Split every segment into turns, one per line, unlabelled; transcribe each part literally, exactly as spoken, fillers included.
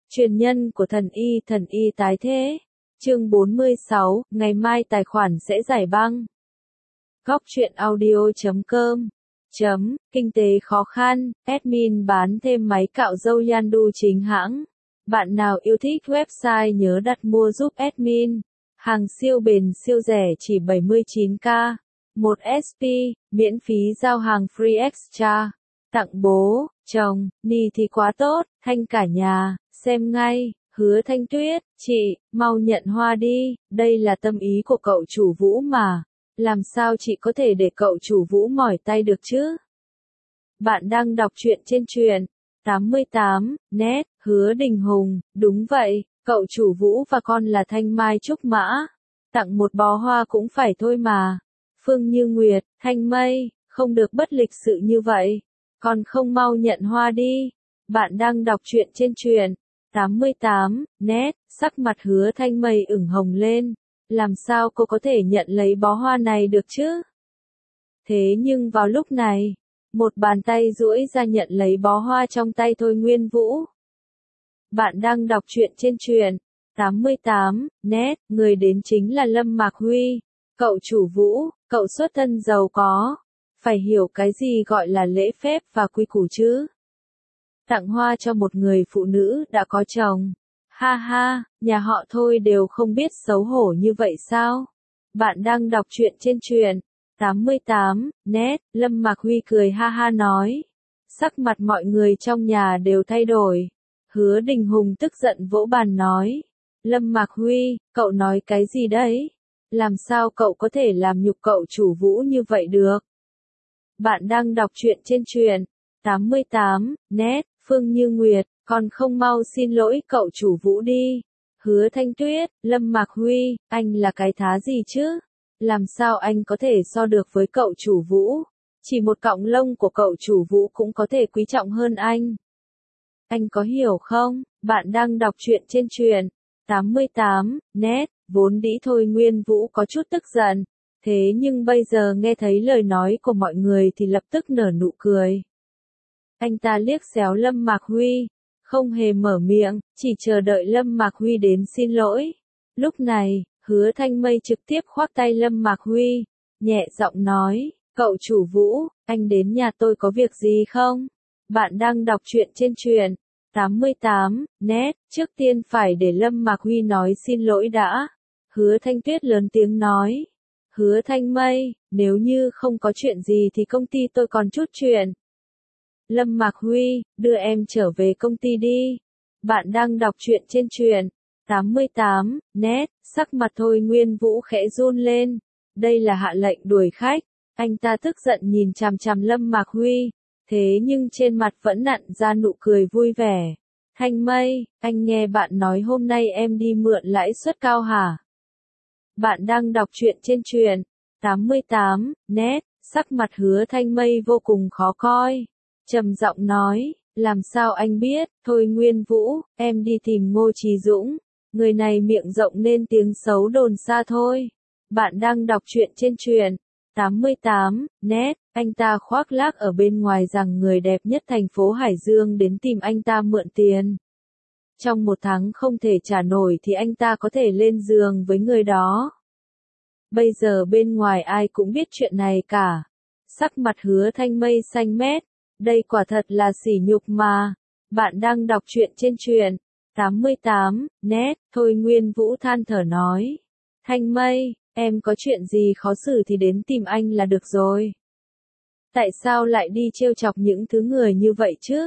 Truyền nhân của thần y thần y tái thế. Chương bốn mươi sáu, ngày mai tài khoản sẽ giải băng. Góc truyện audio chấm com chấm, kinh tế khó khăn, admin bán thêm máy cạo râu Yandu chính hãng. Bạn nào yêu thích website nhớ đặt mua giúp admin. Hàng siêu bền siêu rẻ chỉ bảy mươi chín k. một ét pê, miễn phí giao hàng free extra. Tặng bố, chồng, nì thì quá tốt, Thanh cả nhà, xem ngay. Hứa Thanh Tuyết, chị, mau nhận hoa đi, đây là tâm ý của cậu chủ Vũ mà. Làm sao chị có thể để cậu chủ Vũ mỏi tay được chứ? Bạn đang đọc truyện trên truyện tám mươi tám, net, Hứa Đình Hùng, đúng vậy, cậu chủ Vũ và con là Thanh Mai Trúc Mã. Tặng một bó hoa cũng phải thôi mà. Phương Như Nguyệt, Thanh Mây, không được bất lịch sự như vậy. Còn không mau nhận hoa đi. Bạn đang đọc truyện trên truyện tám mươi tám, net, sắc mặt Hứa Thanh Mây ửng hồng lên. Làm sao cô có thể nhận lấy bó hoa này được chứ? Thế nhưng vào lúc này, một bàn tay duỗi ra nhận lấy bó hoa trong tay Thôi Nguyên Vũ. Bạn đang đọc truyện trên truyện tám mươi tám, net, người đến chính là Lâm Mạc Huy. Cậu chủ Vũ, cậu xuất thân giàu có. Phải hiểu cái gì gọi là lễ phép và quy củ chứ? Tặng hoa cho một người phụ nữ đã có chồng. Ha ha, nhà họ Thôi đều không biết xấu hổ như vậy sao? Bạn đang đọc truyện trên truyện tám mươi tám, net, Lâm Mạc Huy cười ha ha nói. Sắc mặt mọi người trong nhà đều thay đổi. Hứa Đình Hùng tức giận vỗ bàn nói. Lâm Mạc Huy, cậu nói cái gì đấy? Làm sao cậu có thể làm nhục cậu chủ Vũ như vậy được? Bạn đang đọc truyện trên truyện tám mươi tám, net, Phương Như Nguyệt, còn không mau xin lỗi cậu chủ Vũ đi. Hứa Thanh Tuyết, Lâm Mạc Huy, anh là cái thá gì chứ? Làm sao anh có thể so được với cậu chủ Vũ? Chỉ một cọng lông của cậu chủ Vũ cũng có thể quý trọng hơn anh. Anh có hiểu không? Bạn đang đọc truyện trên truyện tám mươi tám, net, vốn dĩ Thôi Nguyên Vũ có chút tức giận. Thế nhưng bây giờ nghe thấy lời nói của mọi người thì lập tức nở nụ cười. Anh ta liếc xéo Lâm Mạc Huy, không hề mở miệng, chỉ chờ đợi Lâm Mạc Huy đến xin lỗi. Lúc này, Hứa Thanh Mây trực tiếp khoác tay Lâm Mạc Huy, nhẹ giọng nói, cậu chủ Vũ, anh đến nhà tôi có việc gì không? Bạn đang đọc truyện trên truyện tám mươi tám, net, trước tiên phải để Lâm Mạc Huy nói xin lỗi đã. Hứa Thanh Tuyết lớn tiếng nói. Hứa Thanh Mây, nếu như không có chuyện gì thì công ty tôi còn chút chuyện. Lâm Mạc Huy, đưa em trở về công ty đi. Bạn đang đọc truyện trên truyện tám mươi tám, net, sắc mặt Thôi Nguyên Vũ khẽ run lên. Đây là hạ lệnh đuổi khách. Anh ta tức giận nhìn chằm chằm Lâm Mạc Huy, thế nhưng trên mặt vẫn nặn ra nụ cười vui vẻ. Thanh Mây, anh nghe bạn nói hôm nay em đi mượn lãi suất cao hả? Bạn đang đọc truyện trên truyện tám mươi tám, net, sắc mặt Hứa Thanh Mây vô cùng khó coi. Trầm giọng nói, làm sao anh biết? Thôi Nguyên Vũ, em đi tìm Ngô Chí Dũng. Người này miệng rộng nên tiếng xấu đồn xa thôi. Bạn đang đọc truyện trên truyện tám mươi tám, net, anh ta khoác lác ở bên ngoài rằng người đẹp nhất thành phố Hải Dương đến tìm anh ta mượn tiền. Trong một tháng không thể trả nổi thì anh ta có thể lên giường với người đó. Bây giờ bên ngoài ai cũng biết chuyện này cả. Sắc mặt Hứa Thanh Mây xanh mét. Đây quả thật là sỉ nhục mà. Bạn đang đọc truyện trên truyện tám mươi tám, net, Thôi Nguyên Vũ than thở nói. Thanh Mây, em có chuyện gì khó xử thì đến tìm anh là được rồi. Tại sao lại đi trêu chọc những thứ người như vậy chứ?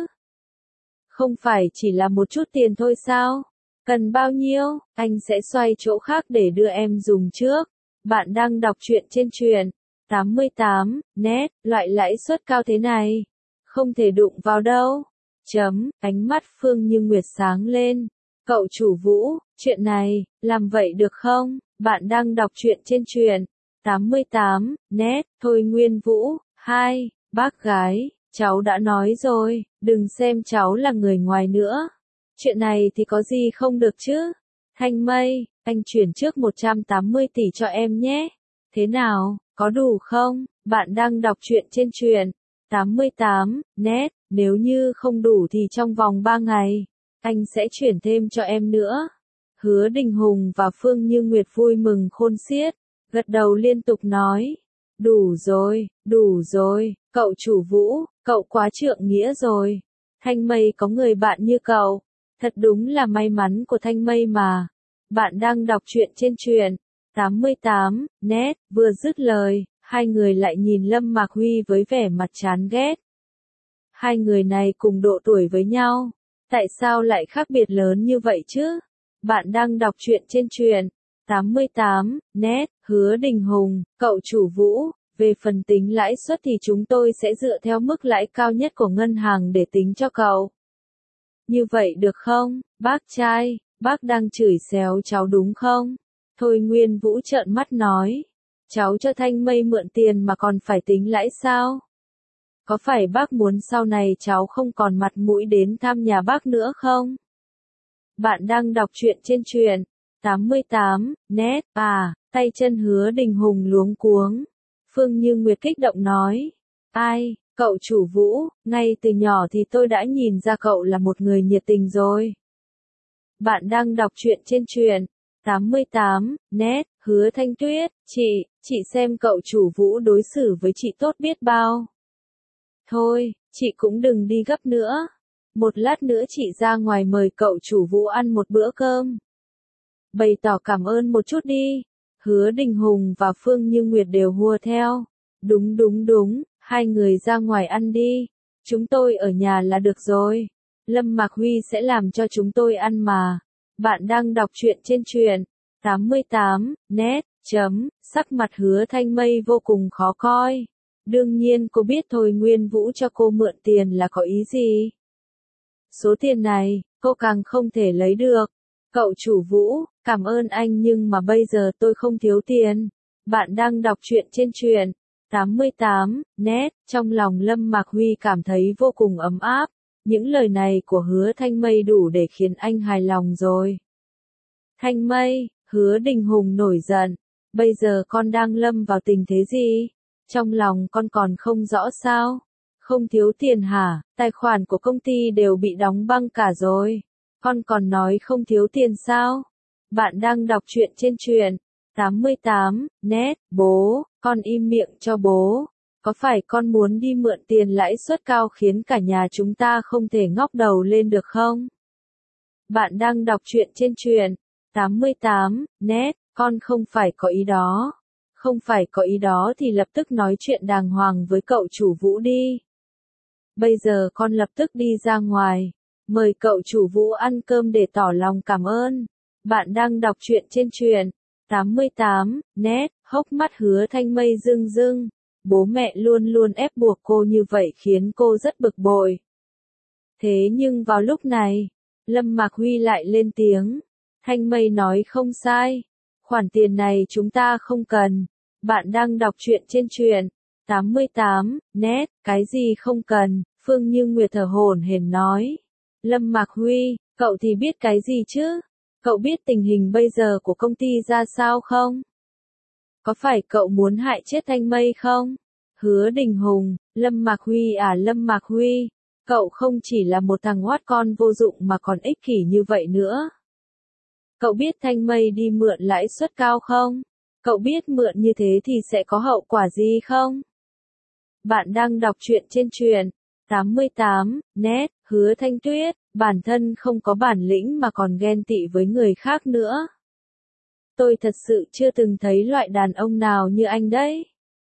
Không phải chỉ là một chút tiền thôi sao? Cần bao nhiêu, anh sẽ xoay chỗ khác để đưa em dùng trước. Bạn đang đọc truyện trên truyện tám mươi tám, net, loại lãi suất cao thế này. Không thể đụng vào đâu. Chấm, ánh mắt Phương Như Nguyệt sáng lên. Cậu chủ Vũ, chuyện này, làm vậy được không? Bạn đang đọc truyện trên truyện tám mươi tám, net, Thôi Nguyên Vũ, hai, bác gái, cháu đã nói rồi, đừng xem cháu là người ngoài nữa. Chuyện này thì có gì không được chứ? Thanh Mây, anh chuyển trước một trăm tám mươi tỷ cho em nhé. Thế nào, có đủ không? Bạn đang đọc truyện trên truyện tám mươi tám, net, nếu như không đủ thì trong vòng ba ngày, Anh sẽ chuyển thêm cho em nữa. Hứa Đình Hùng và Phương Như Nguyệt vui mừng khôn xiết, gật đầu liên tục nói. Đủ rồi, đủ rồi, cậu chủ Vũ, cậu quá trượng nghĩa rồi. Thanh Mây có người bạn như cậu, thật đúng là may mắn của Thanh Mây mà. Bạn đang đọc truyện trên truyện tám mươi tám, net, vừa dứt lời, hai người lại nhìn Lâm Mạc Huy với vẻ mặt chán ghét. Hai người này cùng độ tuổi với nhau, tại sao lại khác biệt lớn như vậy chứ? Bạn đang đọc truyện trên truyện tám mươi tám, net, Hứa Đình Hùng, cậu chủ Vũ, về phần tính lãi suất thì chúng tôi sẽ dựa theo mức lãi cao nhất của ngân hàng để tính cho cậu. Như vậy được không, bác trai, bác đang chửi xéo cháu đúng không? Thôi Nguyên Vũ trợn mắt nói, cháu cho Thanh Mây mượn tiền mà còn phải tính lãi sao? Có phải bác muốn sau này cháu không còn mặt mũi đến thăm nhà bác nữa không? Bạn đang đọc truyện trên truyện tám mươi tám, net, à, tay chân Hứa Đình Hùng luống cuống. Phương Như Nguyệt kích động nói, ai, cậu chủ Vũ, ngay từ nhỏ thì tôi đã nhìn ra cậu là một người nhiệt tình rồi. Bạn đang đọc truyện trên truyện tám mươi tám, net, Hứa Thanh Tuyết, chị, chị xem cậu chủ Vũ đối xử với chị tốt biết bao. Thôi, chị cũng đừng đi gấp nữa. Một lát nữa chị ra ngoài mời cậu chủ Vũ ăn một bữa cơm. Bày tỏ cảm ơn một chút đi. Hứa Đình Hùng và Phương Như Nguyệt đều hùa theo. Đúng đúng đúng, hai người ra ngoài ăn đi. Chúng tôi ở nhà là được rồi. Lâm Mạc Huy sẽ làm cho chúng tôi ăn mà. Bạn đang đọc truyện trên truyện tám mươi tám, net, chấm, sắc mặt Hứa Thanh Mây vô cùng khó coi. Đương nhiên cô biết Thôi Nguyên Vũ cho cô mượn tiền là có ý gì. Số tiền này, cô càng không thể lấy được. Cậu chủ Vũ, cảm ơn anh nhưng mà bây giờ tôi không thiếu tiền. Bạn đang đọc truyện trên truyện tám mươi tám, net, trong lòng Lâm Mạc Huy cảm thấy vô cùng ấm áp. Những lời này của Hứa Thanh Mây đủ để khiến anh hài lòng rồi. Thanh Mây, Hứa Đình Hùng nổi giận. Bây giờ con đang lâm vào tình thế gì? Trong lòng con còn không rõ sao? Không thiếu tiền hả? Tài khoản của công ty đều bị đóng băng cả rồi. Con còn nói không thiếu tiền sao? Bạn đang đọc truyện trên truyện tám mươi tám, net, bố, con im miệng cho bố. Có phải con muốn đi mượn tiền lãi suất cao khiến cả nhà chúng ta không thể ngóc đầu lên được không? Bạn đang đọc truyện trên truyện tám mươi tám, net, con không phải có ý đó. Không phải có ý đó thì lập tức nói chuyện đàng hoàng với cậu chủ Vũ đi. Bây giờ con lập tức đi ra ngoài, mời cậu chủ Vũ ăn cơm để tỏ lòng cảm ơn. Bạn đang đọc truyện trên truyện tám mươi tám, net, hốc mắt Hứa Thanh Mây rưng rưng. Bố mẹ luôn luôn ép buộc cô như vậy khiến cô rất bực bội. Thế nhưng vào lúc này, Lâm Mạc Huy lại lên tiếng. Thanh Mây nói không sai. Khoản tiền này chúng ta không cần. Bạn đang đọc truyện trên truyện tám mươi tám, net, cái gì không cần, Phương Như Nguyệt thở hổn hển nói. Lâm Mạc Huy, cậu thì biết cái gì chứ? Cậu biết tình hình bây giờ của công ty ra sao không? Có phải cậu muốn hại chết Thanh Mây không? Hứa Đình Hùng, Lâm Mạc Huy à Lâm Mạc Huy, cậu không chỉ là một thằng oát con vô dụng mà còn ích kỷ như vậy nữa. Cậu biết Thanh Mây đi mượn lãi suất cao không? Cậu biết mượn như thế thì sẽ có hậu quả gì không? Bạn đang đọc truyện trên truyện tám mươi tám, net, Hứa Thanh Tuyết, bản thân không có bản lĩnh mà còn ghen tị với người khác nữa. Tôi thật sự chưa từng thấy loại đàn ông nào như anh đấy.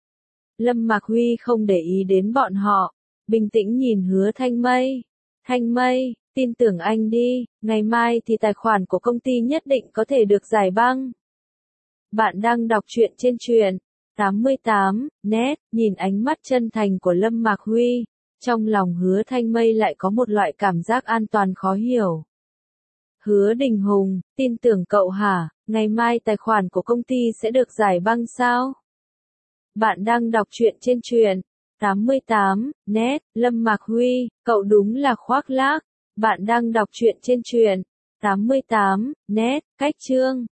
Lâm Mạc Huy không để ý đến bọn họ, bình tĩnh nhìn Hứa Thanh Mây. Thanh Mây, tin tưởng anh đi, ngày mai thì tài khoản của công ty nhất định có thể được giải băng. Bạn đang đọc truyện trên truyện tám mươi tám, net, nhìn ánh mắt chân thành của Lâm Mạc Huy, trong lòng Hứa Thanh Mây lại có một loại cảm giác an toàn khó hiểu. Hứa Đình Hùng, tin tưởng cậu hả, ngày mai tài khoản của công ty sẽ được giải băng sao? Bạn đang đọc truyện trên truyện tám mươi tám, net, Lâm Mạc Huy, cậu đúng là khoác lác. Bạn đang đọc truyện trên truyện tám mươi tám, net, cách chương.